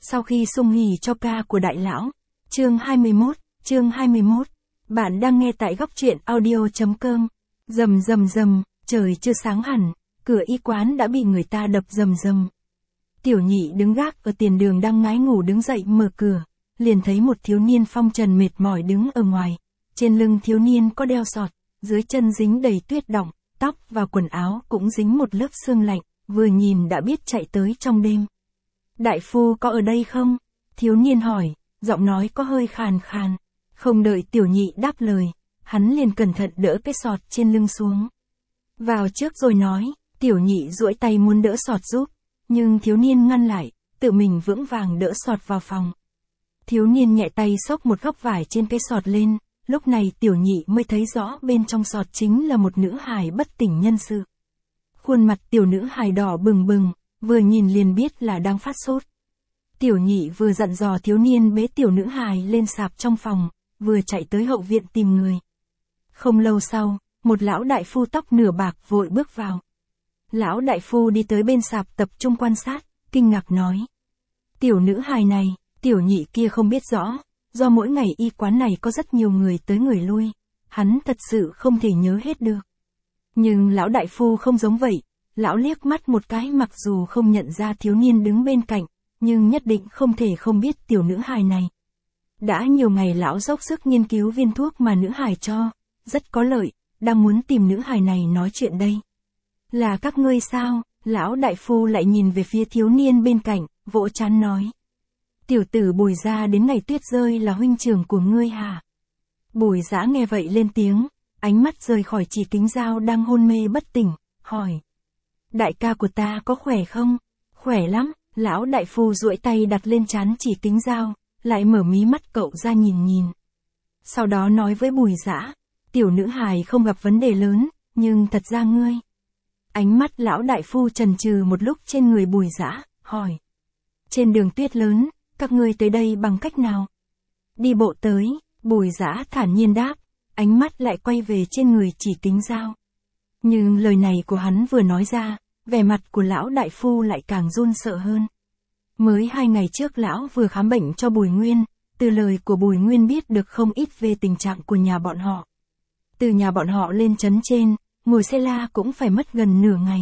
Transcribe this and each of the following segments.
Sau khi sung hỉ cho ca của đại lão. Chương 21. Bạn đang nghe tại góc truyện audio.com. Rầm rầm rầm, trời chưa sáng hẳn, cửa y quán đã bị người ta đập rầm rầm. Tiểu Nhị đứng gác ở tiền đường đang ngái ngủ đứng dậy mở cửa, liền thấy một thiếu niên phong trần mệt mỏi đứng ở ngoài. Trên lưng thiếu niên có đeo sọt, dưới chân dính đầy tuyết đọng, tóc và quần áo cũng dính một lớp sương lạnh, vừa nhìn đã biết chạy tới trong đêm. Đại phu có ở đây không? Thiếu niên hỏi, giọng nói có hơi khàn khàn. Không đợi Tiểu Nhị đáp lời, hắn liền cẩn thận đỡ cái sọt trên lưng xuống. Vào trước rồi nói, Tiểu Nhị duỗi tay muốn đỡ sọt giúp, nhưng thiếu niên ngăn lại, tự mình vững vàng đỡ sọt vào phòng. Thiếu niên nhẹ tay xốc một góc vải trên cái sọt lên, lúc này Tiểu Nhị mới thấy rõ bên trong sọt chính là một nữ hài bất tỉnh nhân sự. Khuôn mặt tiểu nữ hài đỏ bừng bừng, vừa nhìn liền biết là đang phát sốt. Tiểu Nhị vừa dặn dò thiếu niên bế tiểu nữ hài lên sạp trong phòng, vừa chạy tới hậu viện tìm người. Không lâu sau, một lão đại phu tóc nửa bạc vội bước vào. Lão đại phu đi tới bên sạp tập trung quan sát, kinh ngạc nói. Tiểu nữ hài này, Tiểu Nhị kia không biết rõ, do mỗi ngày y quán này có rất nhiều người tới người lui, hắn thật sự không thể nhớ hết được. Nhưng lão đại phu không giống vậy, lão liếc mắt một cái mặc dù không nhận ra thiếu niên đứng bên cạnh, nhưng nhất định không thể không biết tiểu nữ hài này. Đã nhiều ngày lão dốc sức nghiên cứu viên thuốc mà nữ hài cho, rất có lợi, đang muốn tìm nữ hài này nói chuyện đây. Là các ngươi sao? Lão đại phu lại nhìn về phía thiếu niên bên cạnh, vỗ trán nói. Tiểu tử Bùi gia đến ngày tuyết rơi là huynh trưởng của ngươi hả? Bùi Dã nghe vậy lên tiếng, ánh mắt rời khỏi Chỉ Kính Dao đang hôn mê bất tỉnh, hỏi. Đại ca của ta có khỏe không? Khỏe lắm, lão đại phu duỗi tay đặt lên trán Chỉ Kính Dao, lại mở mí mắt cậu ra nhìn nhìn. Sau đó nói với Bùi Dã, tiểu nữ hài không gặp vấn đề lớn, nhưng thật ra ngươi. Ánh mắt lão đại phu chần chừ một lúc trên người Bùi Dã, hỏi. Trên đường tuyết lớn, các ngươi tới đây bằng cách nào? Đi bộ tới, Bùi Dã thản nhiên đáp, ánh mắt lại quay về trên người Chỉ Kính Dao. Nhưng lời này của hắn vừa nói ra, vẻ mặt của lão đại phu lại càng run sợ hơn. Mới 2 ngày trước lão vừa khám bệnh cho Bùi Nguyên, từ lời của Bùi Nguyên biết được không ít về tình trạng của nhà bọn họ. Từ nhà bọn họ lên trấn trên, ngồi xe la cũng phải mất gần nửa ngày.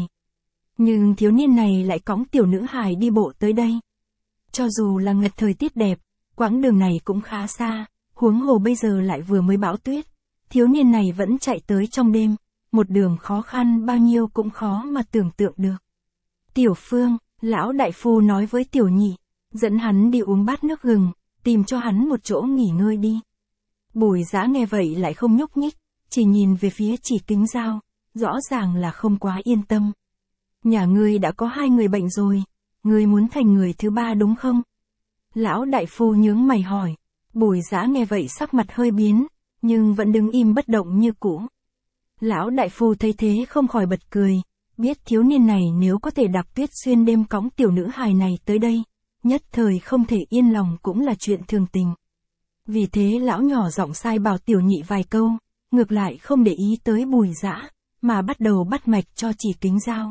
Nhưng thiếu niên này lại cõng tiểu nữ hài đi bộ tới đây. Cho dù là ngật thời tiết đẹp, quãng đường này cũng khá xa, huống hồ bây giờ lại vừa mới bão tuyết. Thiếu niên này vẫn chạy tới trong đêm, một đường khó khăn bao nhiêu cũng khó mà tưởng tượng được. Tiểu Phương, lão đại phu nói với Tiểu Nhị, dẫn hắn đi uống bát nước gừng, tìm cho hắn một chỗ nghỉ ngơi đi. Bùi Dã nghe vậy lại không nhúc nhích, chỉ nhìn về phía Chỉ Kính Dao, rõ ràng là không quá yên tâm. Nhà ngươi đã có 2 người bệnh rồi, ngươi muốn thành người thứ 3 đúng không? Lão đại phu nhướng mày hỏi. Bùi Dã nghe vậy sắc mặt hơi biến, nhưng vẫn đứng im bất động như cũ. Lão đại phu thấy thế không khỏi bật cười, biết thiếu niên này nếu có thể đạp tuyết xuyên đêm cõng tiểu nữ hài này tới đây, nhất thời không thể yên lòng cũng là chuyện thường tình. Vì thế lão nhỏ giọng sai bảo Tiểu Nhị vài câu, ngược lại không để ý tới Bùi Dã, mà bắt đầu bắt mạch cho Chỉ Kính Dao.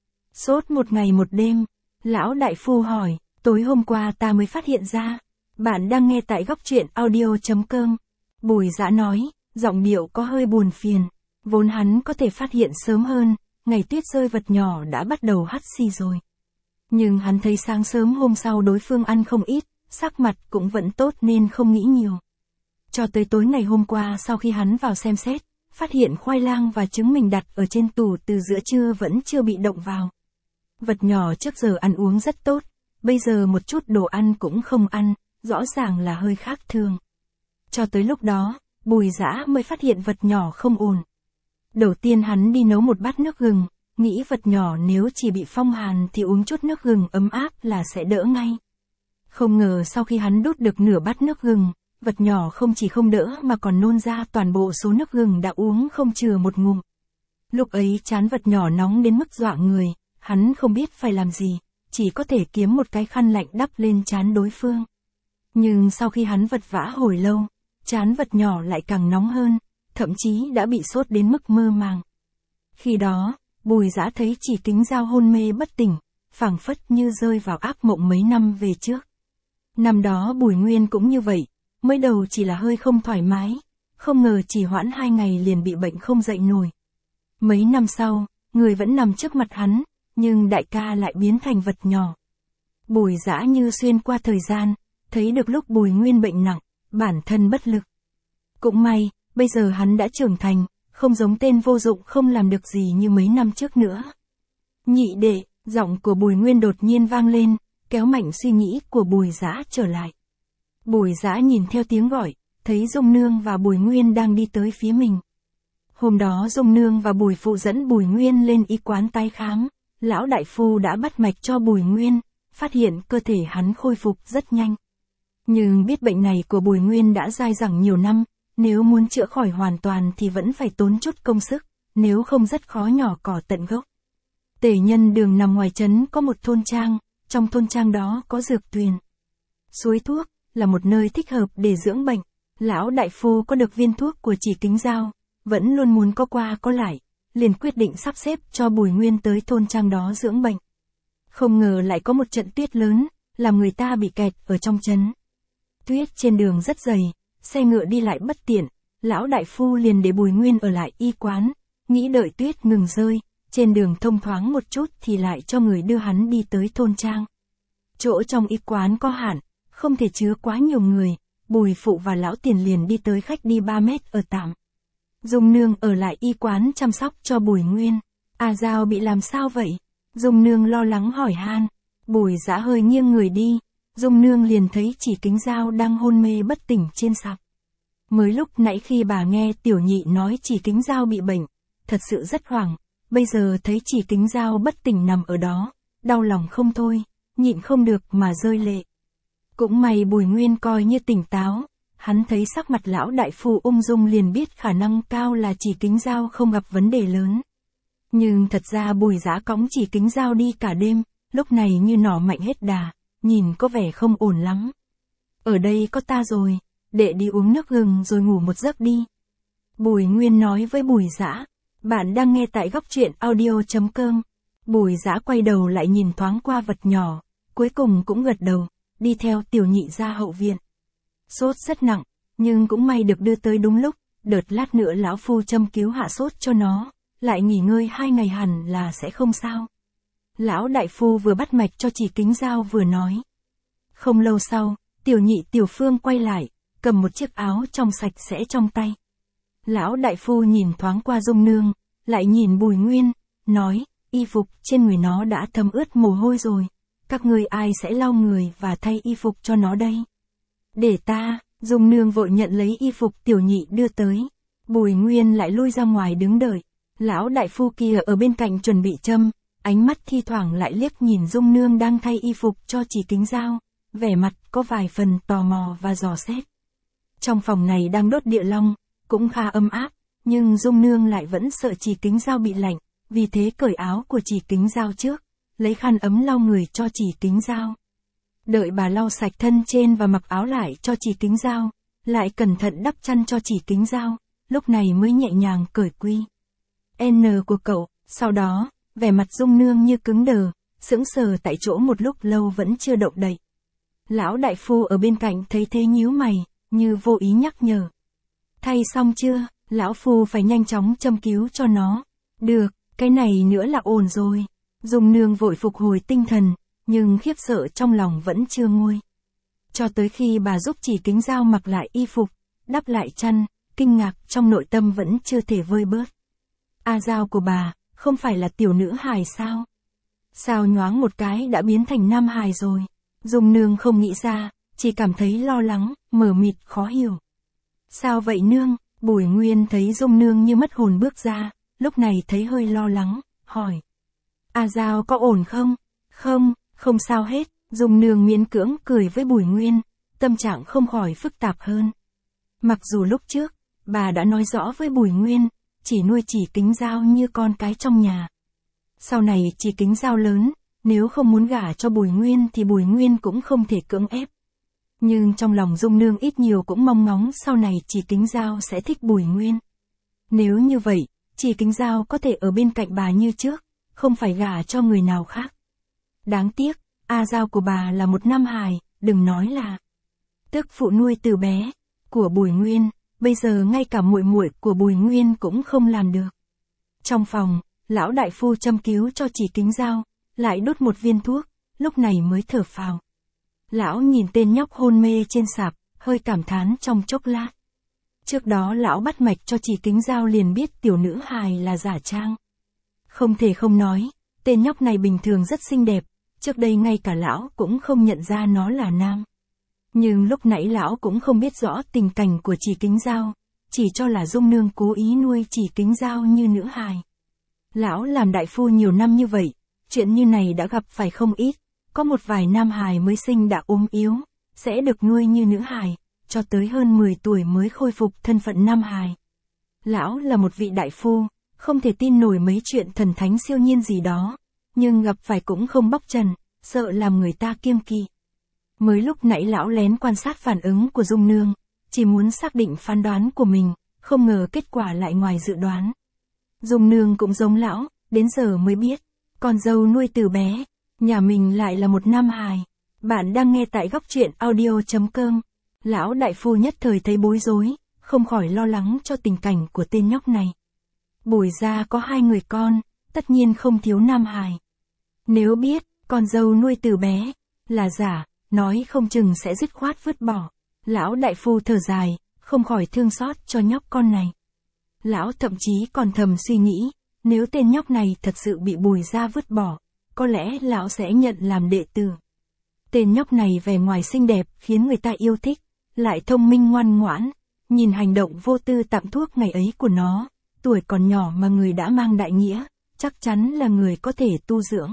Sốt 1 ngày 1 đêm, lão đại phu hỏi, tối hôm qua ta mới phát hiện ra. Bạn đang nghe tại góc truyện audio.com. Bùi Dã nói, giọng điệu có hơi buồn phiền. Vốn hắn có thể phát hiện sớm hơn, ngày tuyết rơi vật nhỏ đã bắt đầu hắt xì rồi. Nhưng hắn thấy sáng sớm hôm sau đối phương ăn không ít, sắc mặt cũng vẫn tốt nên không nghĩ nhiều. Cho tới tối ngày hôm qua sau khi hắn vào xem xét, phát hiện khoai lang và trứng mình đặt ở trên tủ từ giữa trưa vẫn chưa bị động vào. Vật nhỏ trước giờ ăn uống rất tốt, bây giờ một chút đồ ăn cũng không ăn. Rõ ràng là hơi khác thường. Cho tới lúc đó, Bùi Dã mới phát hiện vật nhỏ không ổn. Đầu tiên hắn đi nấu một bát nước gừng, nghĩ vật nhỏ nếu chỉ bị phong hàn thì uống chút nước gừng ấm áp là sẽ đỡ ngay. Không ngờ sau khi hắn đút được nửa bát nước gừng, vật nhỏ không chỉ không đỡ mà còn nôn ra toàn bộ số nước gừng đã uống không chừa một ngụm. Lúc ấy trán vật nhỏ nóng đến mức dọa người, hắn không biết phải làm gì, chỉ có thể kiếm một cái khăn lạnh đắp lên trán đối phương. Nhưng sau khi hắn vật vã hồi lâu, trán vật nhỏ lại càng nóng hơn, thậm chí đã bị sốt đến mức mơ màng. Khi đó, Bùi Dã thấy Chỉ Kính Dao hôn mê bất tỉnh, phảng phất như rơi vào ác mộng mấy năm về trước. Năm đó Bùi Nguyên cũng như vậy, mới đầu chỉ là hơi không thoải mái, không ngờ chỉ hoãn 2 ngày liền bị bệnh không dậy nổi. Mấy năm sau, người vẫn nằm trước mặt hắn, nhưng đại ca lại biến thành vật nhỏ. Bùi Dã như xuyên qua thời gian, thấy được lúc Bùi Nguyên bệnh nặng, bản thân bất lực. Cũng may, bây giờ hắn đã trưởng thành, không giống tên vô dụng không làm được gì như mấy năm trước nữa. Nhị đệ, giọng của Bùi Nguyên đột nhiên vang lên, kéo mạnh suy nghĩ của Bùi Dã trở lại. Bùi Dã nhìn theo tiếng gọi, thấy Dung Nương và Bùi Nguyên đang đi tới phía mình. Hôm đó Dung Nương và Bùi Phụ dẫn Bùi Nguyên lên y quán tái khám, lão đại phu đã bắt mạch cho Bùi Nguyên, phát hiện cơ thể hắn khôi phục rất nhanh. Nhưng biết bệnh này của Bùi Nguyên đã dai dẳng nhiều năm, nếu muốn chữa khỏi hoàn toàn thì vẫn phải tốn chút công sức, nếu không rất khó nhỏ cỏ tận gốc. Tề Nhân Đường nằm ngoài trấn có một thôn trang, trong thôn trang đó có dược tuyền, suối thuốc, là một nơi thích hợp để dưỡng bệnh. Lão đại phu có được viên thuốc của Chỉ Kính Dao, vẫn luôn muốn có qua có lại, liền quyết định sắp xếp cho Bùi Nguyên tới thôn trang đó dưỡng bệnh. Không ngờ lại có một trận tuyết lớn, làm người ta bị kẹt ở trong trấn. Tuyết trên đường rất dày, xe ngựa đi lại bất tiện, lão đại phu liền để Bùi Nguyên ở lại y quán, nghĩ đợi tuyết ngừng rơi, trên đường thông thoáng một chút thì lại cho người đưa hắn đi tới thôn trang. Chỗ trong y quán có hạn, không thể chứa quá nhiều người, Bùi Phụ và lão Tiền liền đi tới khách đi 3 mét ở tạm. Dung Nương ở lại y quán chăm sóc cho Bùi Nguyên. A Giao bị làm sao vậy? Dung Nương lo lắng hỏi han. Bùi Dã hơi nghiêng người đi, Dung Nương liền thấy Chỉ Kính Dao đang hôn mê bất tỉnh trên sạp. Mới lúc nãy khi bà nghe Tiểu Nhị nói Chỉ Kính Dao bị bệnh, thật sự rất hoảng, bây giờ thấy Chỉ Kính Dao bất tỉnh nằm ở đó, đau lòng không thôi, nhịn không được mà rơi lệ. Cũng may Bùi Nguyên coi như tỉnh táo, hắn thấy sắc mặt lão đại phu ung dung liền biết khả năng cao là Chỉ Kính Dao không gặp vấn đề lớn. Nhưng thật ra Bùi Dã cõng Chỉ Kính Dao đi cả đêm, lúc này như nỏ mạnh hết đà, nhìn có vẻ không ổn lắm. Ở đây có ta rồi, đệ đi uống nước gừng rồi ngủ một giấc đi. Bùi Nguyên nói với Bùi Dã. Bạn đang nghe tại góc truyện audio.com. Bùi Dã quay đầu lại nhìn thoáng qua vật nhỏ, cuối cùng cũng gật đầu, đi theo Tiểu Nhị ra hậu viện. Sốt rất nặng, nhưng cũng may được đưa tới đúng lúc, đợt lát nữa lão phu châm cứu hạ sốt cho nó, lại nghỉ ngơi 2 ngày hẳn là sẽ không sao. Lão đại phu vừa bắt mạch cho Chỉ Kính Dao vừa nói. Không lâu sau, Tiểu Nhị Tiểu Phương quay lại, cầm một chiếc áo trong sạch sẽ trong tay. Lão đại phu nhìn thoáng qua Dung Nương, lại nhìn Bùi Nguyên, nói, y phục trên người nó đã thấm ướt mồ hôi rồi, các ngươi ai sẽ lau người và thay y phục cho nó đây? Để ta, Dung Nương vội nhận lấy y phục Tiểu Nhị đưa tới. Bùi Nguyên lại lui ra ngoài đứng đợi. Lão đại phu kia ở bên cạnh chuẩn bị châm, ánh mắt thi thoảng lại liếc nhìn Dung Nương đang thay y phục cho Chỉ Kính Dao, vẻ mặt có vài phần tò mò và dò xét. Trong phòng này đang đốt địa long, cũng khá ấm áp, nhưng Dung Nương lại vẫn sợ Chỉ Kính Dao bị lạnh, vì thế cởi áo của Chỉ Kính Dao trước, lấy khăn ấm lau người cho Chỉ Kính Dao. Đợi bà lau sạch thân trên và mặc áo lại cho Chỉ Kính Dao, lại cẩn thận đắp chăn cho Chỉ Kính Dao, lúc này mới nhẹ nhàng cởi quy N của cậu. Sau đó, vẻ mặt Dung Nương như cứng đờ, sững sờ tại chỗ một lúc lâu vẫn chưa động đậy. Lão đại phu ở bên cạnh thấy thế nhíu mày, như vô ý nhắc nhở. Thay xong chưa, lão phu phải nhanh chóng châm cứu cho nó. Được, cái này nữa là ổn rồi. Dung Nương vội phục hồi tinh thần, nhưng khiếp sợ trong lòng vẫn chưa nguôi. Cho tới khi bà giúp Chỉ Kính Dao mặc lại y phục, đắp lại chăn, kinh ngạc trong nội tâm vẫn chưa thể vơi bớt. A Giao của bà, không phải là tiểu nữ hài sao? Sao nhoáng một cái đã biến thành nam hài rồi? Dung Nương không nghĩ ra, chỉ cảm thấy lo lắng, mờ mịt khó hiểu. Sao vậy nương? Bùi Nguyên thấy Dung Nương như mất hồn bước ra, lúc này thấy hơi lo lắng, hỏi. A Giao có ổn không? Không, không sao hết. Dung Nương miễn cưỡng cười với Bùi Nguyên, tâm trạng không khỏi phức tạp hơn. Mặc dù lúc trước, bà đã nói rõ với Bùi Nguyên, chỉ nuôi Chỉ Kính Dao như con cái trong nhà. Sau này Chỉ Kính Dao lớn, nếu không muốn gả cho Bùi Nguyên thì Bùi Nguyên cũng không thể cưỡng ép. Nhưng trong lòng Dung Nương ít nhiều cũng mong ngóng sau này Chỉ Kính Dao sẽ thích Bùi Nguyên. Nếu như vậy, Chỉ Kính Dao có thể ở bên cạnh bà như trước, không phải gả cho người nào khác. Đáng tiếc, A Giao của bà là một nam hài, đừng nói là tức phụ nuôi từ bé của Bùi Nguyên, bây giờ ngay cả muội muội của Bùi Nguyên cũng không làm được. Trong phòng, lão đại phu châm cứu cho Chỉ Kính Dao, lại đốt một viên thuốc, lúc này mới thở phào. Lão nhìn tên nhóc hôn mê trên sạp, hơi cảm thán trong chốc lát. Trước đó lão bắt mạch cho Chỉ Kính Dao liền biết tiểu nữ hài là giả trang. Không thể không nói, tên nhóc này bình thường rất xinh đẹp, trước đây ngay cả lão cũng không nhận ra nó là nam. Nhưng lúc nãy lão cũng không biết rõ tình cảnh của Chỉ Kính Dao, chỉ cho là Dung Nương cố ý nuôi Chỉ Kính Dao như nữ hài. Lão làm đại phu nhiều năm như vậy, chuyện như này đã gặp phải không ít, có một vài nam hài mới sinh đã ốm yếu, sẽ được nuôi như nữ hài, cho tới hơn 10 tuổi mới khôi phục thân phận nam hài. Lão là một vị đại phu, không thể tin nổi mấy chuyện thần thánh siêu nhiên gì đó, nhưng gặp phải cũng không bóc trần, sợ làm người ta kiêng kỵ. Mới lúc nãy lão lén quan sát phản ứng của Dung Nương, chỉ muốn xác định phán đoán của mình, không ngờ kết quả lại ngoài dự đoán. Dung Nương cũng giống lão, đến giờ mới biết, con dâu nuôi từ bé, nhà mình lại là một nam hài. Bạn đang nghe tại góc truyện audio.com. Lão đại phu nhất thời thấy bối rối, không khỏi lo lắng cho tình cảnh của tên nhóc này. Bùi gia có 2 người con, tất nhiên không thiếu nam hài. Nếu biết, con dâu nuôi từ bé, là giả, nói không chừng sẽ dứt khoát vứt bỏ. Lão đại phu thở dài, không khỏi thương xót cho nhóc con này. Lão thậm chí còn thầm suy nghĩ, nếu tên nhóc này thật sự bị Bùi gia vứt bỏ, có lẽ lão sẽ nhận làm đệ tử. Tên nhóc này vẻ ngoài xinh đẹp khiến người ta yêu thích, lại thông minh ngoan ngoãn, nhìn hành động vô tư tặng thuốc ngày ấy của nó, tuổi còn nhỏ mà người đã mang đại nghĩa, chắc chắn là người có thể tu dưỡng.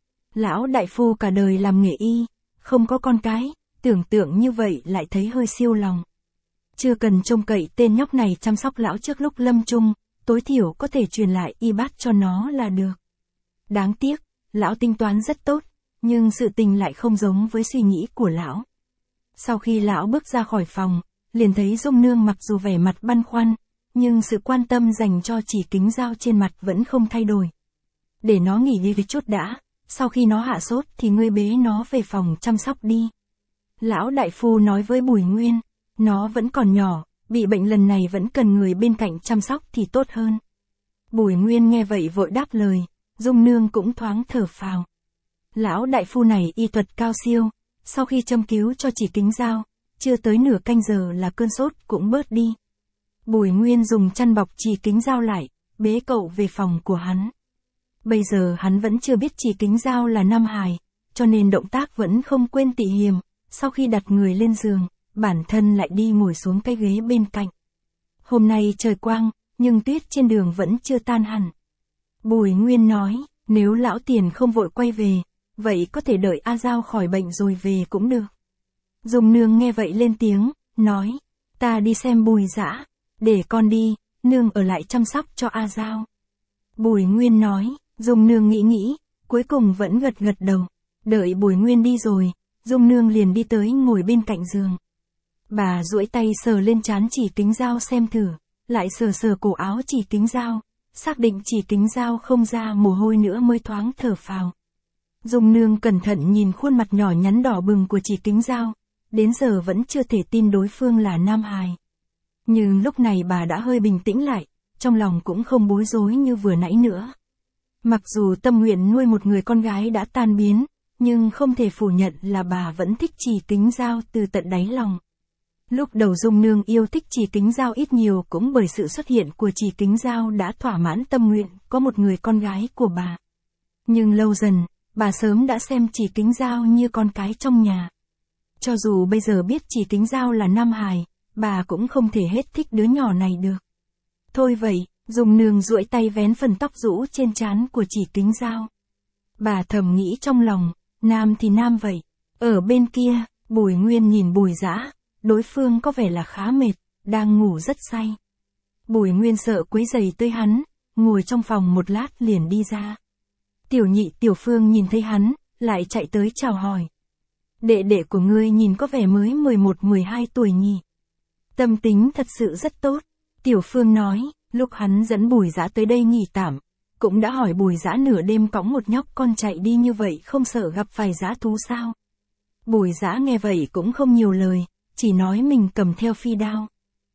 Lão đại phu cả đời làm nghề y, không có con cái, tưởng tượng như vậy lại thấy hơi siêu lòng. Chưa cần trông cậy tên nhóc này chăm sóc lão trước lúc lâm chung, tối thiểu có thể truyền lại y bát cho nó là được. Đáng tiếc, lão tính toán rất tốt, nhưng sự tình lại không giống với suy nghĩ của lão. Sau khi lão bước ra khỏi phòng, liền thấy Dung Nương mặc dù vẻ mặt băn khoăn, nhưng sự quan tâm dành cho Chỉ Kính Dao trên mặt vẫn không thay đổi. Để nó nghỉ đi với chút đã, sau khi nó hạ sốt thì ngươi bế nó về phòng chăm sóc đi. Lão đại phu nói với Bùi Nguyên, nó vẫn còn nhỏ, bị bệnh lần này vẫn cần người bên cạnh chăm sóc thì tốt hơn. Bùi Nguyên nghe vậy vội đáp lời, Dung Nương cũng thoáng thở phào. Lão đại phu này y thuật cao siêu, sau khi châm cứu cho Chỉ Kính Dao, chưa tới nửa canh giờ là cơn sốt cũng bớt đi. Bùi Nguyên dùng chăn bọc Chỉ Kính Dao lại, bế cậu về phòng của hắn. Bây giờ hắn vẫn chưa biết Chỉ Kính Dao là nam hài, cho nên động tác vẫn không quên tỉ hiềm, sau khi đặt người lên giường, bản thân lại đi ngồi xuống cái ghế bên cạnh. Hôm nay trời quang, nhưng tuyết trên đường vẫn chưa tan hẳn. Bùi Nguyên nói, nếu lão tiền không vội quay về, vậy có thể đợi A Dao khỏi bệnh rồi về cũng được. Dung Nương nghe vậy lên tiếng, nói, ta đi xem Bùi Dã, để con đi, nương ở lại chăm sóc cho A Dao. Bùi Nguyên nói, Dung Nương nghĩ nghĩ, cuối cùng vẫn gật gật đầu. Đợi Bùi Nguyên đi rồi, Dung Nương liền đi tới ngồi bên cạnh giường. Bà duỗi tay sờ lên trán Chỉ Kính Dao xem thử, lại sờ sờ cổ áo Chỉ Kính Dao, xác định Chỉ Kính Dao không ra mồ hôi nữa mới thoáng thở phào. Dung Nương cẩn thận nhìn khuôn mặt nhỏ nhắn đỏ bừng của Chỉ Kính Dao, đến giờ vẫn chưa thể tin đối phương là nam hài. Nhưng lúc này bà đã hơi bình tĩnh lại, trong lòng cũng không bối rối như vừa nãy nữa. Mặc dù tâm nguyện nuôi một người con gái đã tan biến, nhưng không thể phủ nhận là bà vẫn thích Chỉ Kính Dao từ tận đáy lòng. Lúc đầu Dung Nương yêu thích Chỉ Kính Dao ít nhiều cũng bởi sự xuất hiện của Chỉ Kính Dao đã thỏa mãn tâm nguyện có một người con gái của bà. Nhưng lâu dần, bà sớm đã xem Chỉ Kính Dao như con cái trong nhà. Cho dù bây giờ biết Chỉ Kính Dao là nam hài, bà cũng không thể hết thích đứa nhỏ này được. Thôi vậy, Dung Nương duỗi tay vén phần tóc rũ trên trán của Chỉ Kính Dao. Bà thầm nghĩ trong lòng, nam thì nam vậy. Ở bên kia, Bùi Nguyên nhìn Bùi Dã, đối phương có vẻ là khá mệt, đang ngủ rất say. Bùi Nguyên sợ quấy rầy tới hắn, ngồi trong phòng một lát liền đi ra. Tiểu Nhị Tiểu Phương nhìn thấy hắn, lại chạy tới chào hỏi. Đệ đệ của ngươi nhìn có vẻ mới 11-12 tuổi nhỉ. Tâm tính thật sự rất tốt. Tiểu Phương nói, lúc hắn dẫn Bùi Dã tới đây nghỉ tạm, cũng đã hỏi Bùi Dã nửa đêm cõng một nhóc con chạy đi như vậy không sợ gặp phải dã thú sao. Bùi Dã nghe vậy cũng không nhiều lời, chỉ nói mình cầm theo phi đao.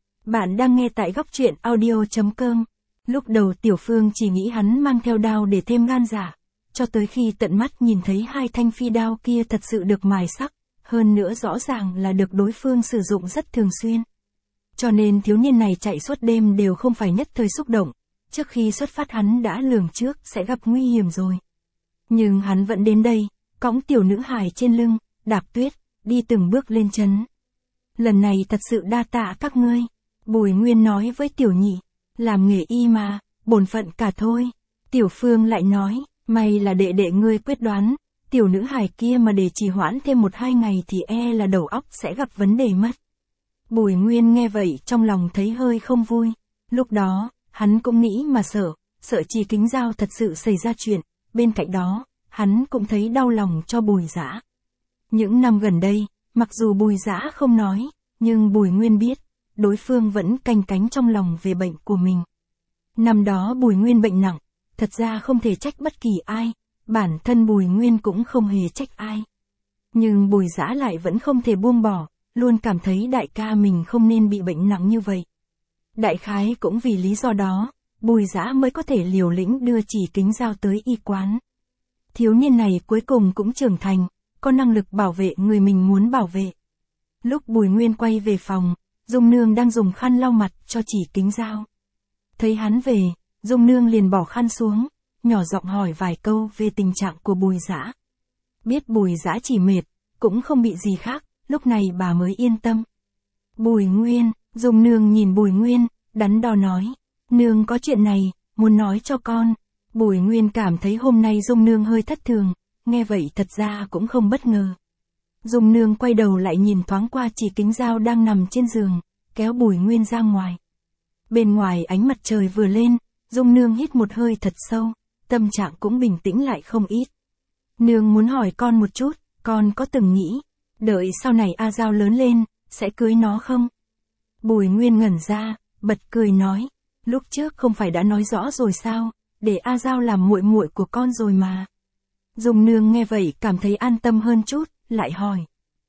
Bạn đang nghe tại góc truyện audio.com. Lúc đầu Tiểu Phương chỉ nghĩ hắn mang theo đao để thêm gan dạ, cho tới khi tận mắt nhìn thấy hai thanh phi đao kia thật sự được mài sắc, hơn nữa rõ ràng là được đối phương sử dụng rất thường xuyên. Cho nên thiếu niên này chạy suốt đêm đều không phải nhất thời xúc động, trước khi xuất phát hắn đã lường trước sẽ gặp nguy hiểm rồi. Nhưng hắn vẫn đến đây, cõng tiểu nữ hài trên lưng, đạp tuyết, đi từng bước lên trấn. Lần này thật sự đa tạ các ngươi, Bùi Nguyên nói với Tiểu Nhị, làm nghề y mà, bổn phận cả thôi. Tiểu Phương lại nói, may là đệ đệ ngươi quyết đoán, tiểu nữ hài kia mà để trì hoãn thêm 1-2 ngày thì là đầu óc sẽ gặp vấn đề mất. Bùi Nguyên nghe vậy trong lòng thấy hơi không vui, lúc đó, hắn cũng nghĩ mà sợ Trì Kính Dao thật sự xảy ra chuyện, bên cạnh đó, hắn cũng thấy đau lòng cho Bùi Dã. Những năm gần đây, mặc dù Bùi Dã không nói, nhưng Bùi Nguyên biết, đối phương vẫn canh cánh trong lòng về bệnh của mình. Năm đó Bùi Nguyên bệnh nặng, thật ra không thể trách bất kỳ ai, bản thân Bùi Nguyên cũng không hề trách ai. Nhưng Bùi Dã lại vẫn không thể buông bỏ, luôn cảm thấy đại ca mình không nên bị bệnh nặng như vậy. Đại khái cũng vì lý do đó, Bùi Dã mới có thể liều lĩnh đưa Trì Kính Dao tới y quán. Thiếu niên này cuối cùng cũng trưởng thành, có năng lực bảo vệ người mình muốn bảo vệ. Lúc Bùi Nguyên quay về phòng, Dung Nương đang dùng khăn lau mặt cho Trì Kính Dao. Thấy hắn về, Dung Nương liền bỏ khăn xuống, nhỏ giọng hỏi vài câu về tình trạng của Bùi Dã. Biết Bùi Dã chỉ mệt, cũng không bị gì khác, lúc này bà mới yên tâm. Bùi Nguyên, Dung Nương nhìn Bùi Nguyên, đắn đo nói, nương có chuyện này, muốn nói cho con. Bùi Nguyên cảm thấy hôm nay Dung Nương hơi thất thường, nghe vậy thật ra cũng không bất ngờ. Dung Nương quay đầu lại nhìn thoáng qua Trì Kính Dao đang nằm trên giường, kéo Bùi Nguyên ra ngoài. Bên ngoài ánh mặt trời vừa lên, Dung Nương hít một hơi thật sâu, tâm trạng cũng bình tĩnh lại không ít. Nương muốn hỏi con một chút, con có từng nghĩ, đợi sau này A Dao lớn lên, sẽ cưới nó không? Bùi Nguyên ngẩn ra, bật cười nói, lúc trước không phải đã nói rõ rồi sao, để A Dao làm muội muội của con rồi mà. Dung Nương nghe vậy cảm thấy an tâm hơn chút, lại hỏi.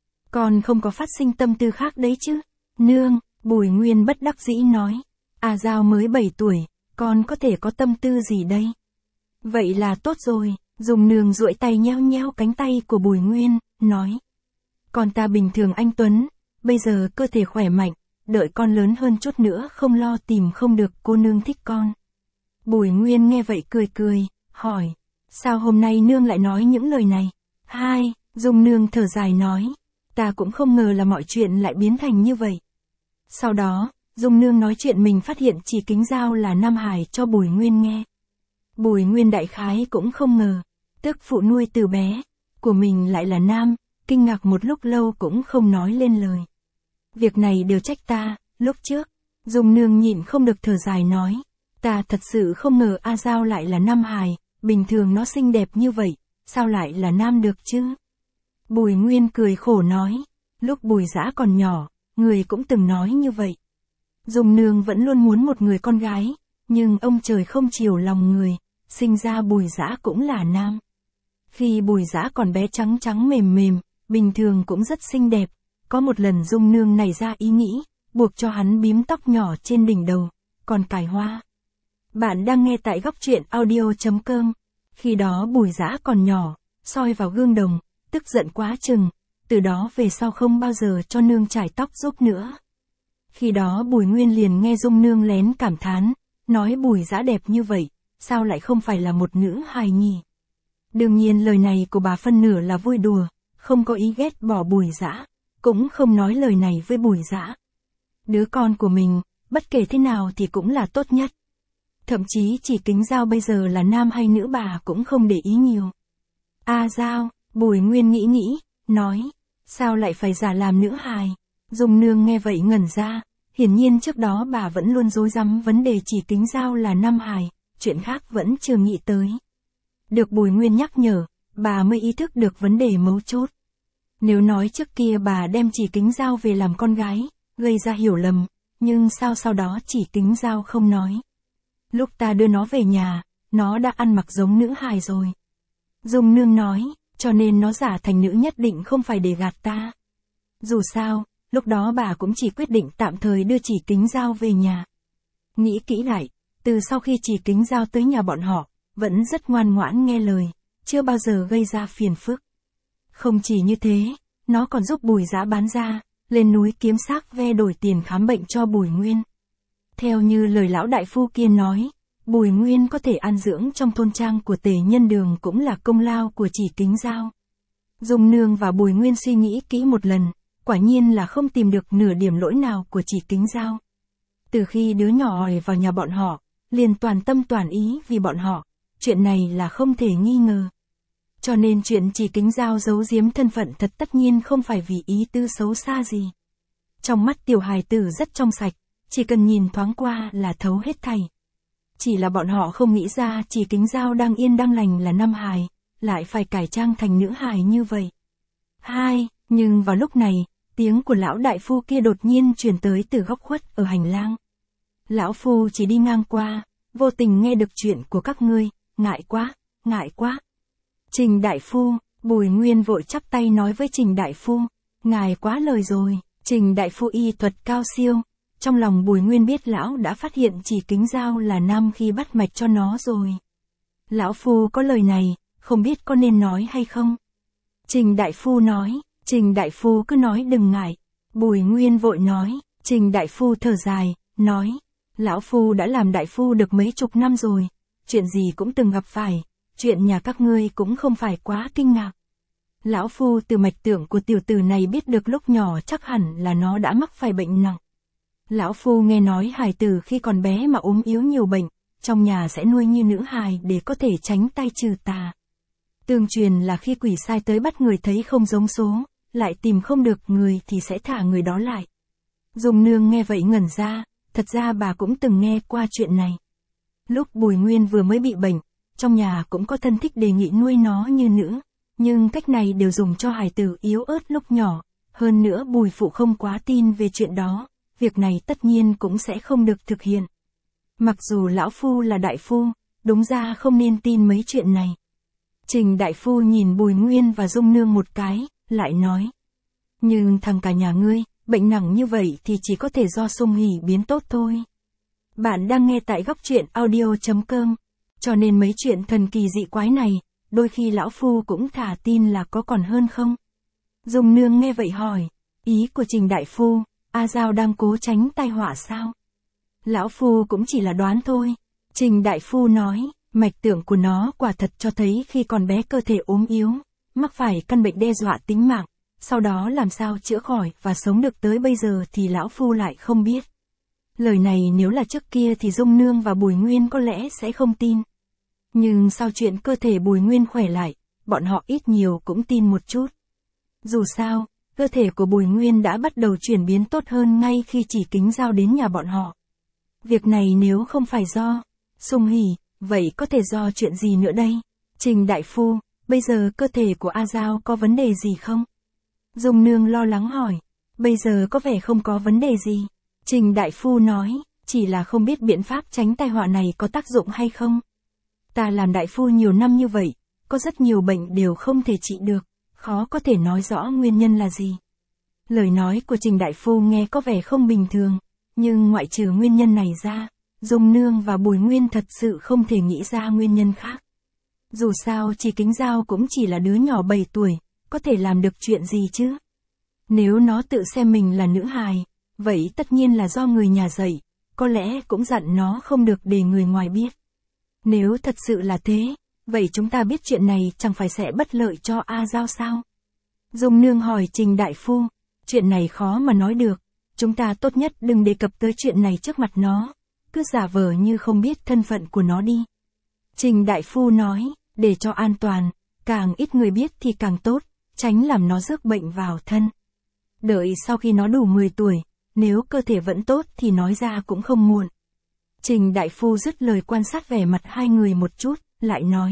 Con không có phát sinh tâm tư khác đấy chứ? Nương, Bùi Nguyên bất đắc dĩ nói. A Dao mới 7 tuổi, con có thể có tâm tư gì đây? Vậy là tốt rồi, Dung Nương duỗi tay nheo nheo cánh tay của Bùi Nguyên, nói. Con ta bình thường anh Tuấn, bây giờ cơ thể khỏe mạnh, đợi con lớn hơn chút nữa không lo tìm không được cô nương thích con. Bùi Nguyên nghe vậy cười, hỏi. Sao hôm nay nương lại nói những lời này? Dung Nương thở dài nói. Ta cũng không ngờ là mọi chuyện lại biến thành như vậy. Sau đó, Dung Nương nói chuyện mình phát hiện Trì Kính Dao là nam hài cho Bùi Nguyên nghe. Bùi Nguyên đại khái cũng không ngờ, tức phụ nuôi từ bé, của mình lại là nam, kinh ngạc một lúc lâu cũng không nói lên lời. Việc này đều trách ta, lúc trước, Dung Nương nhịn không được thở dài nói. Ta thật sự không ngờ A Dao lại là nam hài, bình thường nó xinh đẹp như vậy, sao lại là nam được chứ? Bùi Nguyên cười khổ nói, lúc Bùi Dã còn nhỏ, người cũng từng nói như vậy. Dung Nương vẫn luôn muốn một người con gái, nhưng ông trời không chiều lòng người, sinh ra Bùi Dã cũng là nam. Khi Bùi Dã còn bé trắng trắng mềm, bình thường cũng rất xinh đẹp, có một lần Dung Nương nảy ra ý nghĩ, buộc cho hắn bím tóc nhỏ trên đỉnh đầu, còn cài hoa. Bạn đang nghe tại góc truyện audio.com. Khi đó Bùi Dã còn nhỏ, soi vào gương đồng, tức giận quá chừng, từ đó về sau không bao giờ cho nương chải tóc giúp nữa. Khi đó Bùi Nguyên liền nghe Dung Nương lén cảm thán, nói Bùi Dã đẹp như vậy, sao lại không phải là một nữ hài nhỉ? Đương nhiên lời này của bà phân nửa là vui đùa, không có ý ghét bỏ Bùi Dã, cũng không nói lời này với Bùi Dã. Đứa con của mình, bất kể thế nào thì cũng là tốt nhất. Thậm chí Trì Kính Dao bây giờ là nam hay nữ bà cũng không để ý nhiều. A Dao, Bùi Nguyên nghĩ, nói, sao lại phải giả làm nữ hài? Dung Nương nghe vậy ngẩn ra, hiển nhiên trước đó bà vẫn luôn rối rắm vấn đề Trì Kính Dao là nam hài, chuyện khác vẫn chưa nghĩ tới. Được Bùi Nguyên nhắc nhở, bà mới ý thức được vấn đề mấu chốt. Nếu nói trước kia bà đem Trì Kính Dao về làm con gái, gây ra hiểu lầm, nhưng sao sau đó Trì Kính Dao không nói? Lúc ta đưa nó về nhà, nó đã ăn mặc giống nữ hài rồi. Dung Nương nói, cho nên nó giả thành nữ nhất định không phải để gạt ta. Dù sao, lúc đó bà cũng chỉ quyết định tạm thời đưa Chỉ Kính Dao về nhà. Nghĩ kỹ lại, từ sau khi Chỉ Kính Dao tới nhà bọn họ, vẫn rất ngoan ngoãn nghe lời, chưa bao giờ gây ra phiền phức. Không chỉ như thế, nó còn giúp Bùi Dã bán ra, lên núi kiếm xác ve đổi tiền khám bệnh cho Bùi Nguyên. Theo như lời lão đại phu kia nói, Bùi Nguyên có thể an dưỡng trong thôn trang của Tề Nhân Đường cũng là công lao của Chỉ Kính Dao. Dung Nương và Bùi Nguyên suy nghĩ kỹ một lần, quả nhiên là không tìm được nửa điểm lỗi nào của Chỉ Kính Dao. Từ khi đứa nhỏ ỏi vào nhà bọn họ, liền toàn tâm toàn ý vì bọn họ, chuyện này là không thể nghi ngờ. Cho nên chuyện Chỉ Kính Dao giấu giếm thân phận thật tất nhiên không phải vì ý tư xấu xa gì. Trong mắt tiểu hài tử rất trong sạch, chỉ cần nhìn thoáng qua là thấu hết thảy. Chỉ là bọn họ không nghĩ ra Chỉ Kính Dao đang yên đang lành là nam hài, lại phải cải trang thành nữ hài như vậy. Nhưng vào lúc này, tiếng của lão đại phu kia đột nhiên truyền tới từ góc khuất ở hành lang. Lão phu chỉ đi ngang qua, vô tình nghe được chuyện của các ngươi, ngại quá, ngại quá. Trình đại phu, Bùi Nguyên vội chắp tay nói với Trình đại phu, ngài quá lời rồi. Trình đại phu y thuật cao siêu, trong lòng Bùi Nguyên biết lão đã phát hiện Chỉ Kính Dao là nam khi bắt mạch cho nó rồi. Lão phu có lời này, không biết có nên nói hay không? Trình đại phu nói, Trình đại phu cứ nói đừng ngại. Bùi Nguyên vội nói, Trình đại phu thở dài, nói, lão phu đã làm đại phu được mấy chục năm rồi, chuyện gì cũng từng gặp phải, chuyện nhà các ngươi cũng không phải quá kinh ngạc. Lão phu từ mạch tượng của tiểu tử này biết được lúc nhỏ chắc hẳn là nó đã mắc phải bệnh nặng. Lão phu nghe nói hài tử khi còn bé mà ốm yếu nhiều bệnh, trong nhà sẽ nuôi như nữ hài để có thể tránh tay trừ tà. Tương truyền là khi quỷ sai tới bắt người thấy không giống số, lại tìm không được người thì sẽ thả người đó lại. Dung Nương nghe vậy ngẩn ra, thật ra bà cũng từng nghe qua chuyện này. Lúc Bùi Nguyên vừa mới bị bệnh, trong nhà cũng có thân thích đề nghị nuôi nó như nữ, nhưng cách này đều dùng cho hài tử yếu ớt lúc nhỏ, hơn nữa Bùi phụ không quá tin về chuyện đó, việc này tất nhiên cũng sẽ không được thực hiện. Mặc dù lão phu là đại phu, đúng ra không nên tin mấy chuyện này. Trình đại phu nhìn Bùi Nguyên và Dung Nương một cái, lại nói. Nhưng thằng cả nhà ngươi, bệnh nặng như vậy thì chỉ có thể do Sung Hỉ biến tốt thôi. Bạn đang nghe tại góc truyện audio.com, cho nên mấy chuyện thần kỳ dị quái này, đôi khi lão phu cũng thả tin là có còn hơn không? Dung Nương nghe vậy hỏi, ý của Trình đại phu, A Dao đang cố tránh tai họa sao? Lão phu cũng chỉ là đoán thôi. Trình đại phu nói, mạch tượng của nó quả thật cho thấy khi còn bé cơ thể ốm yếu, mắc phải căn bệnh đe dọa tính mạng, sau đó làm sao chữa khỏi và sống được tới bây giờ thì lão phu lại không biết. Lời này nếu là trước kia thì Dung Nương và Bùi Nguyên có lẽ sẽ không tin. Nhưng sau chuyện cơ thể Bùi Nguyên khỏe lại, bọn họ ít nhiều cũng tin một chút. Dù sao, cơ thể của Bùi Nguyên đã bắt đầu chuyển biến tốt hơn ngay khi Chỉ Kính Dao đến nhà bọn họ. Việc này nếu không phải do Sung Hỉ, vậy có thể do chuyện gì nữa đây? Trình đại phu, bây giờ cơ thể của A Dao có vấn đề gì không? Dung Nương lo lắng hỏi, bây giờ có vẻ không có vấn đề gì. Trình đại phu nói, chỉ là không biết biện pháp tránh tai họa này có tác dụng hay không. Ta làm đại phu nhiều năm như vậy, có rất nhiều bệnh đều không thể trị được, khó có thể nói rõ nguyên nhân là gì. Lời nói của Trình đại phu nghe có vẻ không bình thường, nhưng ngoại trừ nguyên nhân này ra, Dung Nương và Bùi Nguyên thật sự không thể nghĩ ra nguyên nhân khác. Dù sao Chỉ Kính Dao cũng chỉ là đứa nhỏ 7 tuổi, có thể làm được chuyện gì chứ? Nếu nó tự xem mình là nữ hài, vậy tất nhiên là do người nhà dạy, có lẽ cũng dặn nó không được để người ngoài biết. Nếu thật sự là thế, vậy chúng ta biết chuyện này chẳng phải sẽ bất lợi cho A Dao sao? Dung Nương hỏi Trình đại phu, chuyện này khó mà nói được, chúng ta tốt nhất đừng đề cập tới chuyện này trước mặt nó, cứ giả vờ như không biết thân phận của nó đi. Trình đại phu nói, để cho an toàn, càng ít người biết thì càng tốt, tránh làm nó rước bệnh vào thân. Đợi sau khi nó đủ 10 tuổi, nếu cơ thể vẫn tốt thì nói ra cũng không muộn. Trình đại phu dứt lời quan sát vẻ mặt hai người một chút, lại nói.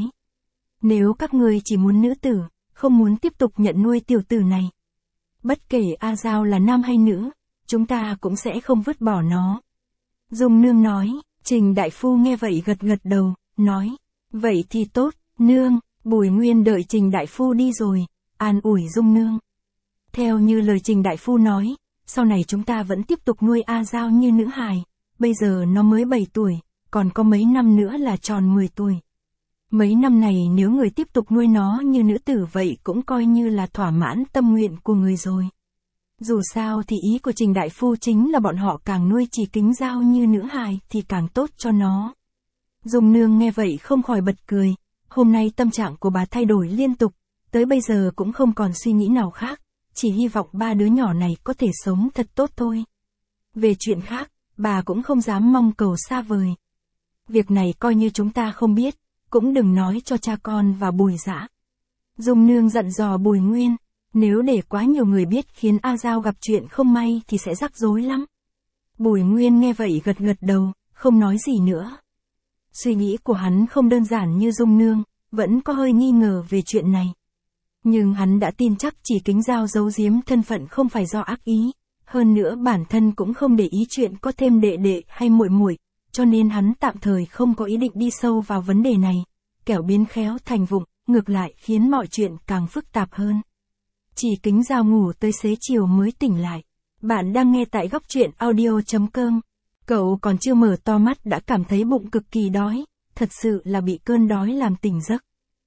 Nếu các ngươi chỉ muốn nữ tử, không muốn tiếp tục nhận nuôi tiểu tử này. Bất kể A Dao là nam hay nữ, chúng ta cũng sẽ không vứt bỏ nó. Dung Nương nói, Trình đại phu nghe vậy gật gật đầu, nói. Vậy thì tốt, nương, Bùi Nguyên đợi Trình đại phu đi rồi, an ủi Dung Nương. Theo như lời Trình đại phu nói, sau này chúng ta vẫn tiếp tục nuôi A Giao như nữ hài, bây giờ nó mới 7 tuổi, còn có mấy năm nữa là tròn 10 tuổi. Mấy năm này nếu người tiếp tục nuôi nó như nữ tử vậy cũng coi như là thỏa mãn tâm nguyện của người rồi. Dù sao thì ý của Trình đại phu chính là bọn họ càng nuôi Chỉ Kính Dao như nữ hài thì càng tốt cho nó. Dung Nương nghe vậy không khỏi bật cười, hôm nay tâm trạng của bà thay đổi liên tục, tới bây giờ cũng không còn suy nghĩ nào khác, chỉ hy vọng 3 đứa nhỏ này có thể sống thật tốt thôi. Về chuyện khác, bà cũng không dám mong cầu xa vời. Việc này coi như chúng ta không biết, cũng đừng nói cho cha con và Bùi Dã. Dung Nương dặn dò Bùi Nguyên, nếu để quá nhiều người biết khiến A Giao gặp chuyện không may thì sẽ rắc rối lắm. Bùi Nguyên nghe vậy gật gật đầu, không nói gì nữa. Suy nghĩ của hắn không đơn giản như Dung Nương, vẫn có hơi nghi ngờ về chuyện này. Nhưng hắn đã tin chắc Chỉ Kính Dao giấu giếm thân phận không phải do ác ý, hơn nữa bản thân cũng không để ý chuyện có thêm đệ đệ hay muội muội, cho nên hắn tạm thời không có ý định đi sâu vào vấn đề này, kẻo biến khéo thành vụng, ngược lại khiến mọi chuyện càng phức tạp hơn. Chỉ Kính Dao ngủ tới xế chiều mới tỉnh lại. Bạn đang nghe tại góc truyện audio.com. Cậu còn chưa mở to mắt đã cảm thấy bụng cực kỳ đói, thật sự là bị cơn đói làm tỉnh giấc.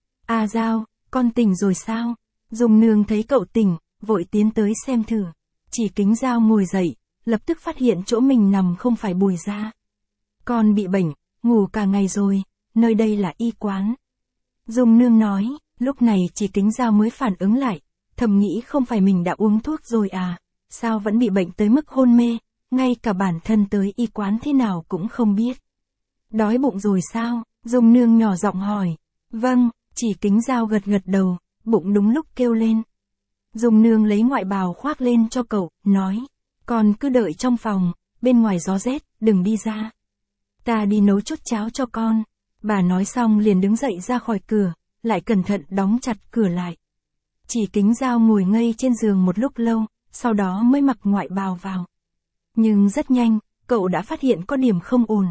A Giao, con tỉnh rồi sao? Dung Nương thấy cậu tỉnh, vội tiến tới xem thử. Chỉ Kính Dao ngồi dậy, lập tức phát hiện chỗ mình nằm không phải Bùi gia. Con bị bệnh, ngủ cả ngày rồi, nơi đây là y quán. Dung Nương nói, lúc này Chỉ Kính Dao mới phản ứng lại, thầm nghĩ không phải mình đã uống thuốc rồi à, sao vẫn bị bệnh tới mức hôn mê, ngay cả bản thân tới y quán thế nào cũng không biết. Đói bụng rồi sao? Dung Nương nhỏ giọng hỏi. Vâng, Chỉ Kính Dao gật gật đầu, bụng đúng lúc kêu lên. Dung Nương lấy ngoại bào khoác lên cho cậu, nói, con cứ đợi trong phòng, bên ngoài gió rét, đừng đi ra. Ta đi nấu chút cháo cho con. Bà nói xong liền đứng dậy ra khỏi cửa, lại cẩn thận đóng chặt cửa lại. Chỉ Kính Dao ngồi ngây trên giường một lúc lâu, sau đó mới mặc ngoại bào vào. Nhưng rất nhanh, cậu đã phát hiện có điểm không ổn.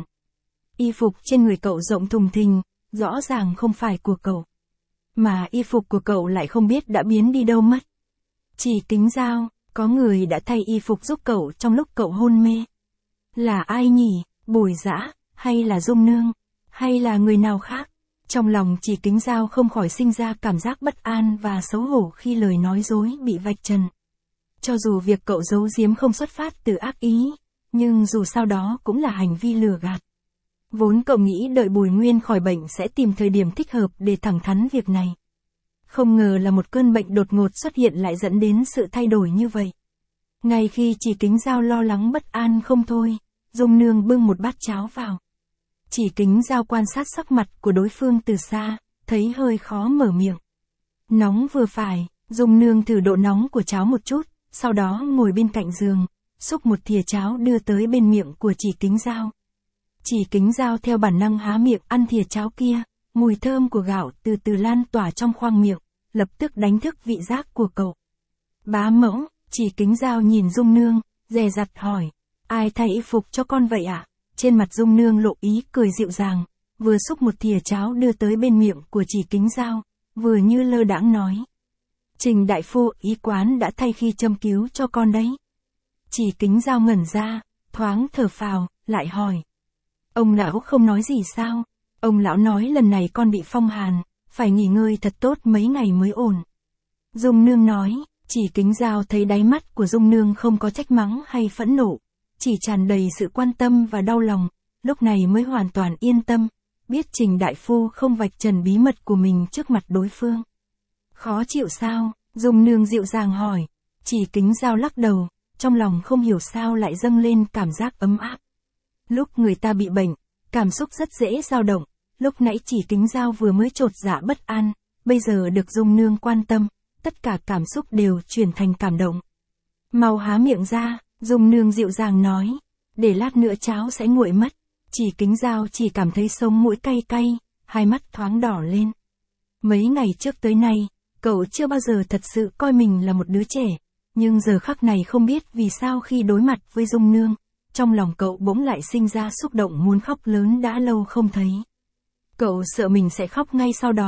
Y phục trên người cậu rộng thùng thình, rõ ràng không phải của cậu. Mà y phục của cậu lại không biết đã biến đi đâu mất. Chỉ Kính Dao, có người đã thay y phục giúp cậu trong lúc cậu hôn mê. Là ai nhỉ? Bùi Dã, hay là Dung Nương, hay là người nào khác? Trong lòng Chỉ Kính Dao không khỏi sinh ra cảm giác bất an và xấu hổ khi lời nói dối bị vạch trần. Cho dù việc cậu giấu giếm không xuất phát từ ác ý, nhưng dù sao đó cũng là hành vi lừa gạt. Vốn cậu nghĩ đợi Bùi Nguyên khỏi bệnh sẽ tìm thời điểm thích hợp để thẳng thắn việc này. Không ngờ là một cơn bệnh đột ngột xuất hiện lại dẫn đến sự thay đổi như vậy. Ngay khi Chỉ Kính Dao lo lắng bất an không thôi, Dung Nương bưng một bát cháo vào. Chỉ Kính Dao quan sát sắc mặt của đối phương từ xa, thấy hơi khó mở miệng. Nóng vừa phải, Dung Nương thử độ nóng của cháo một chút, sau đó ngồi bên cạnh giường, xúc một thìa cháo đưa tới bên miệng của Chỉ Kính Dao. Chỉ Kính Dao theo bản năng há miệng ăn thìa cháo kia, mùi thơm của gạo từ từ lan tỏa trong khoang miệng, lập tức đánh thức vị giác của cậu. Bá mẫu, Chỉ Kính Dao nhìn Dung Nương, dè dặt hỏi, ai thay y phục cho con vậy ạ? Trên mặt Dung Nương lộ ý cười dịu dàng, vừa xúc một thìa cháo đưa tới bên miệng của Chỉ Kính Dao, vừa như lơ đãng nói. Trình đại phu y quán đã thay khi châm cứu cho con đấy. Chỉ Kính Dao ngẩn ra, thoáng thở phào, lại hỏi. Ông lão không nói gì sao? Ông lão nói lần này con bị phong hàn, phải nghỉ ngơi thật tốt mấy ngày mới ổn. Dung Nương nói, Chỉ Kính Dao thấy đáy mắt của Dung Nương không có trách mắng hay phẫn nộ, chỉ tràn đầy sự quan tâm và đau lòng, lúc này mới hoàn toàn yên tâm, biết Trình đại phu không vạch trần bí mật của mình trước mặt đối phương. Khó chịu sao? Dung Nương dịu dàng hỏi. Chỉ Kính Dao lắc đầu, trong lòng không hiểu sao lại dâng lên cảm giác ấm áp. Lúc người ta bị bệnh, cảm xúc rất dễ dao động, lúc nãy Chỉ Kính Dao vừa mới chột dạ bất an, bây giờ được Dung Nương quan tâm, tất cả cảm xúc đều chuyển thành cảm động. Mau há miệng ra, Dung Nương dịu dàng nói, để lát nữa cháo sẽ nguội mất. Chỉ Kính Dao chỉ cảm thấy sống mũi cay cay, hai mắt thoáng đỏ lên. Mấy ngày trước tới nay, cậu chưa bao giờ thật sự coi mình là một đứa trẻ, nhưng giờ khắc này không biết vì sao khi đối mặt với Dung Nương, trong lòng cậu bỗng lại sinh ra xúc động muốn khóc lớn đã lâu không thấy. Cậu sợ mình sẽ khóc ngay sau đó,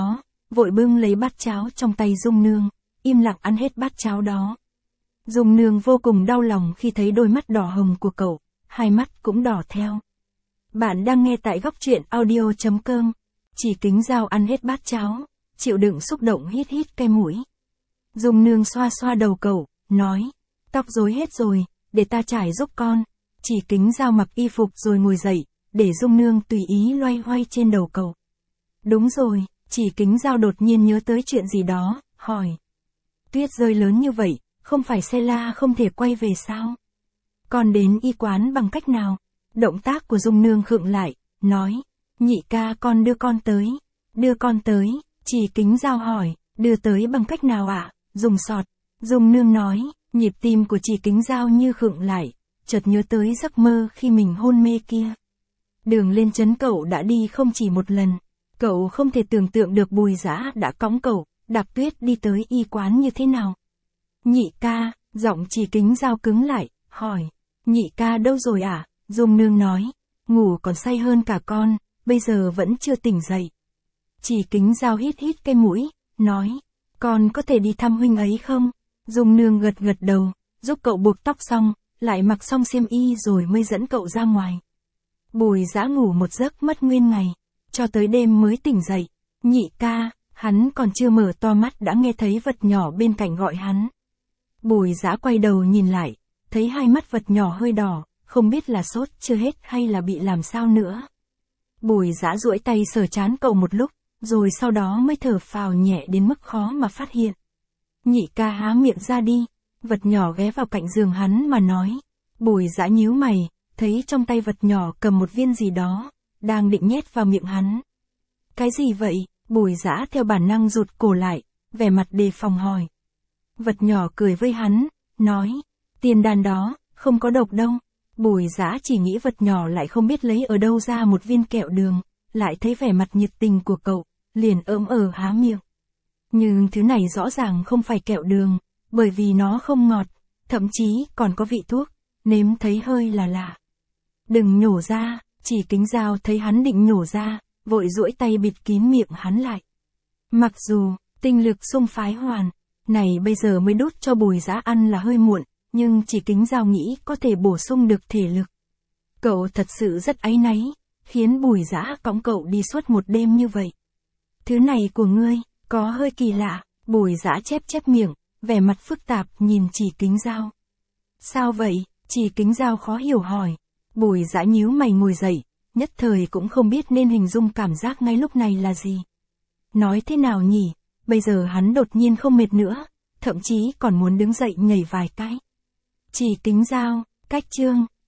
vội bưng lấy bát cháo trong tay Dung Nương, im lặng ăn hết bát cháo đó. Dung Nương vô cùng đau lòng khi thấy đôi mắt đỏ hồng của cậu, hai mắt cũng đỏ theo. Bạn đang nghe tại góc truyện audio.com. Chỉ Kính Dao ăn hết bát cháo, chịu đựng xúc động hít hít cái mũi. Dung Nương xoa xoa đầu cậu, nói, tóc rối hết rồi, để ta trải giúp con. Chỉ Kính Dao mặc y phục rồi ngồi dậy, để Dung Nương tùy ý loay hoay trên đầu cậu. Đúng rồi, Chỉ Kính Dao đột nhiên nhớ tới chuyện gì đó, hỏi. Tuyết rơi lớn như vậy, không phải xe la không thể quay về sao? Con đến y quán bằng cách nào? Động tác của Dung Nương khựng lại, nói, nhị ca con đưa con tới. Đưa con tới, Chỉ Kính Dao hỏi, đưa tới bằng cách nào ạ? Dùng sọt. Dung Nương nói, nhịp tim của Chỉ Kính Dao như khựng lại, chợt nhớ tới giấc mơ khi mình hôn mê kia. Đường lên trấn cậu đã đi không chỉ một lần, cậu không thể tưởng tượng được Bùi Dã đã cõng cậu, đạp tuyết đi tới y quán như thế nào. Nhị ca, giọng Chỉ Kính Dao cứng lại, hỏi, nhị ca đâu rồi ạ? Dung Nương nói, ngủ còn say hơn cả con, bây giờ vẫn chưa tỉnh dậy. Chỉ Kính Dao hít hít cái mũi, nói, con có thể đi thăm huynh ấy không? Dung Nương gật gật đầu, giúp cậu buộc tóc xong, lại mặc xong xiêm y rồi mới dẫn cậu ra ngoài. Bùi Dã ngủ một giấc mất nguyên ngày, cho tới đêm mới tỉnh dậy. Nhị ca, hắn còn chưa mở to mắt đã nghe thấy vật nhỏ bên cạnh gọi hắn. Bùi Dã quay đầu nhìn lại, thấy hai mắt vật nhỏ hơi đỏ, không biết là sốt chưa hết hay là bị làm sao nữa. Bùi Dã duỗi tay sờ trán cậu một lúc, rồi sau đó mới thở phào nhẹ đến mức khó mà phát hiện. Nhị ca há miệng ra đi, vật nhỏ ghé vào cạnh giường hắn mà nói. Bùi Dã nhíu mày, thấy trong tay vật nhỏ cầm một viên gì đó, đang định nhét vào miệng hắn. Cái gì vậy? Bùi Dã theo bản năng rụt cổ lại, vẻ mặt đề phòng hỏi. Vật nhỏ cười với hắn, nói, tiền đàn đó, không có độc đâu. Bùi Dã chỉ nghĩ vật nhỏ lại không biết lấy ở đâu ra một viên kẹo đường, lại thấy vẻ mặt nhiệt tình của cậu, liền ỡm há miệng. Nhưng thứ này rõ ràng không phải kẹo đường, bởi vì nó không ngọt, thậm chí còn có vị thuốc, nếm thấy hơi là lạ. Đừng nhổ ra, Chỉ Kính Dao thấy hắn định nhổ ra, vội duỗi tay bịt kín miệng hắn lại. Mặc dù, tinh lực xung phái hoàn, này bây giờ mới đút cho Bùi Dã ăn là hơi muộn, nhưng Chỉ Kính Dao nghĩ có thể bổ sung được thể lực. Cậu thật sự rất áy náy, khiến Bùi Dã cõng cậu đi suốt một đêm như vậy. Thứ này của ngươi, có hơi kỳ lạ. Bùi Dã chép miệng, vẻ mặt phức tạp nhìn Chỉ Kính Dao. Sao vậy? Chỉ Kính Dao khó hiểu hỏi. Bùi Dã nhíu mày ngồi dậy, nhất thời cũng không biết nên hình dung cảm giác ngay lúc này là gì. Nói thế nào nhỉ? Bây giờ hắn đột nhiên không mệt nữa, thậm chí còn muốn đứng dậy nhảy vài cái. Chỉ Kính Dao, cách chương.